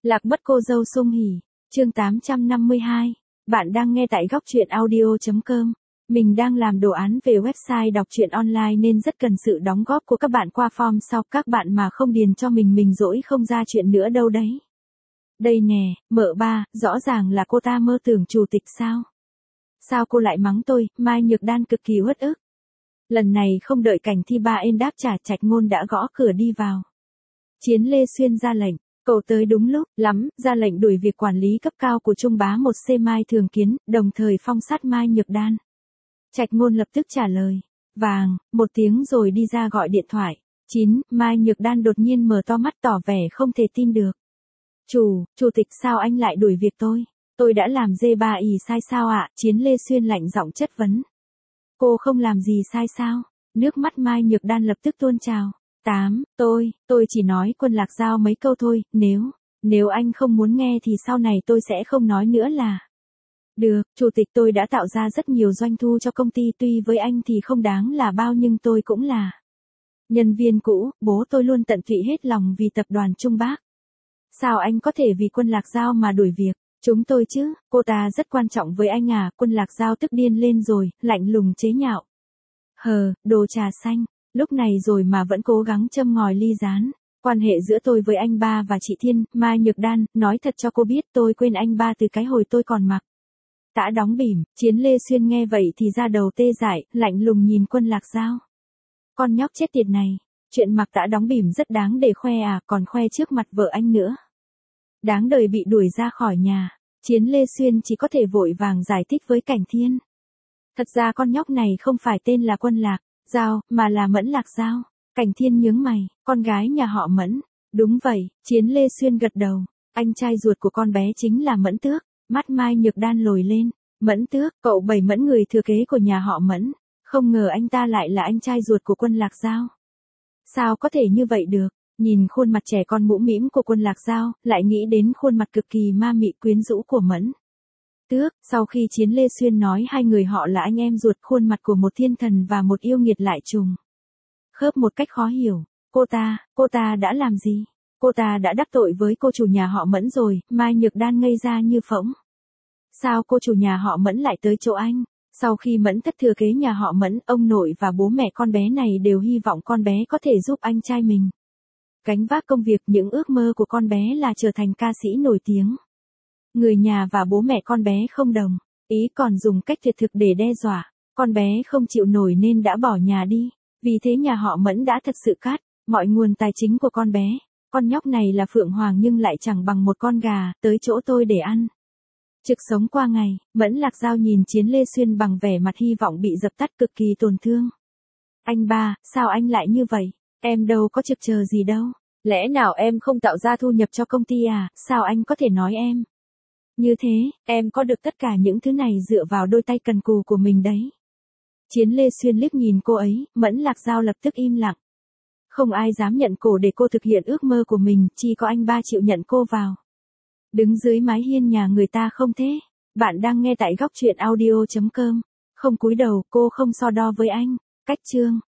Lạc mất cô dâu Sung Hỉ, chương 852. Bạn đang nghe tại góc truyện audio.com. Mình đang làm đồ án về website đọc truyện online nên rất cần sự đóng góp của các bạn qua form sau. Các bạn mà không điền cho mình dỗi không ra chuyện nữa đâu đấy. Đây nè, mợ ba, rõ ràng là cô ta mơ tưởng chủ tịch sao? Sao cô lại mắng tôi? Mai Nhược Đan cực kỳ uất ức. Lần này không đợi Cảnh Thi Ba ên đáp trả, Trạch Ngôn đã gõ cửa đi vào. Chiến Lê Xuyên ra lệnh. Cậu tới đúng lúc lắm, ra lệnh đuổi việc quản lý cấp cao của Trung Bá 1C Mai Thường Kiến, đồng thời phong sát Mai Nhược Đan. Trạch Ngôn lập tức trả lời. Vàng, một tiếng rồi đi ra gọi điện thoại. Mai Nhược Đan đột nhiên mở to mắt tỏ vẻ không thể tin được. Chủ tịch sao anh lại đuổi việc tôi? Tôi đã làm dê ba ì sai sao ạ? Chiến Lê Xuyên lạnh giọng chất vấn. Cô không làm gì sai sao? Nước mắt Mai Nhược Đan lập tức tuôn trào. Tôi chỉ nói Quân Lạc Giao mấy câu thôi, nếu anh không muốn nghe thì sau này tôi sẽ không nói nữa là. Được, chủ tịch, tôi đã tạo ra rất nhiều doanh thu cho công ty, tuy với anh thì không đáng là bao nhưng tôi cũng là nhân viên cũ, bố tôi luôn tận tụy hết lòng vì tập đoàn Trung Bác. Sao anh có thể vì Quân Lạc Giao mà đuổi việc? Chúng tôi chứ, cô ta rất quan trọng với anh à? Quân Lạc Giao tức điên lên rồi, lạnh lùng chế nhạo. Đồ trà xanh. Lúc này rồi mà vẫn cố gắng châm ngòi ly gián. Quan hệ giữa tôi với anh ba và chị Thiên, Mai Nhược Đan, nói thật cho cô biết tôi quên anh ba từ cái hồi tôi còn mặc tã đóng bỉm. Chiến Lê Xuyên nghe vậy thì ra đầu tê dại, lạnh lùng nhìn Quân Lạc Giao. Con nhóc chết tiệt này, chuyện mặc tã đóng bỉm rất đáng để khoe à, còn khoe trước mặt vợ anh nữa. Đáng đời bị đuổi ra khỏi nhà. Chiến Lê Xuyên chỉ có thể vội vàng giải thích với Cảnh Thiên. Thật ra con nhóc này không phải tên là Quân Lạc Giao, mà là Mẫn Lạc Giao. Cảnh Thiên nhướng mày, con gái nhà họ Mẫn. Đúng vậy, Chiến Lê Xuyên gật đầu. Anh trai ruột của con bé chính là Mẫn Tước. Mắt Mai Nhược Đan lồi lên. Mẫn Tước, cậu Bảy Mẫn người thừa kế của nhà họ Mẫn. Không ngờ anh ta lại là anh trai ruột của Quân Lạc Giao. Sao có thể như vậy được? Nhìn khuôn mặt trẻ con mũm mĩm của Quân Lạc Giao, lại nghĩ đến khuôn mặt cực kỳ ma mị quyến rũ của Mẫn Tước. Sau khi Chiến Lê Xuyên nói hai người họ là anh em ruột, khuôn mặt của một thiên thần và một yêu nghiệt lại trùng khớp một cách khó hiểu. Cô ta đã làm gì? Cô ta đã đắc tội với cô chủ nhà họ Mẫn rồi. Mai Nhược Đan ngây ra như phỗng. Sao cô chủ nhà họ Mẫn lại tới chỗ anh? Sau khi Mẫn Thất thừa kế nhà họ Mẫn, ông nội và bố mẹ con bé này đều hy vọng con bé có thể giúp anh trai mình gánh vác công việc. Những ước mơ của con bé là trở thành ca sĩ nổi tiếng. Người nhà và bố mẹ con bé không đồng ý, còn dùng cách tuyệt thực để đe dọa. Con bé không chịu nổi nên đã bỏ nhà đi. Vì thế nhà họ Mẫn đã thật sự cắt mọi nguồn tài chính của con bé. Con nhóc này là Phượng Hoàng nhưng lại chẳng bằng một con gà, tới chỗ tôi để ăn trực sống qua ngày. Mẫn Lạc Giao nhìn Chiến Lê Xuyên bằng vẻ mặt hy vọng bị dập tắt, cực kỳ tổn thương. Anh ba, sao anh lại như vậy? Em đâu có trực chờ gì đâu. Lẽ nào em không tạo ra thu nhập cho công ty à? Sao anh có thể nói em như thế? Em có được tất cả những thứ này dựa vào đôi tay cần cù của mình đấy. Chiến Lê Xuyên liếc nhìn cô ấy, Mẫn Lạc Giao lập tức im lặng. Không ai dám nhận cổ để cô thực hiện ước mơ của mình, chỉ có anh ba chịu nhận cô vào đứng dưới mái hiên nhà người ta không thế? Bạn đang nghe tại góc truyện audio.com. Không cúi đầu, cô không so đo với anh. Cách chương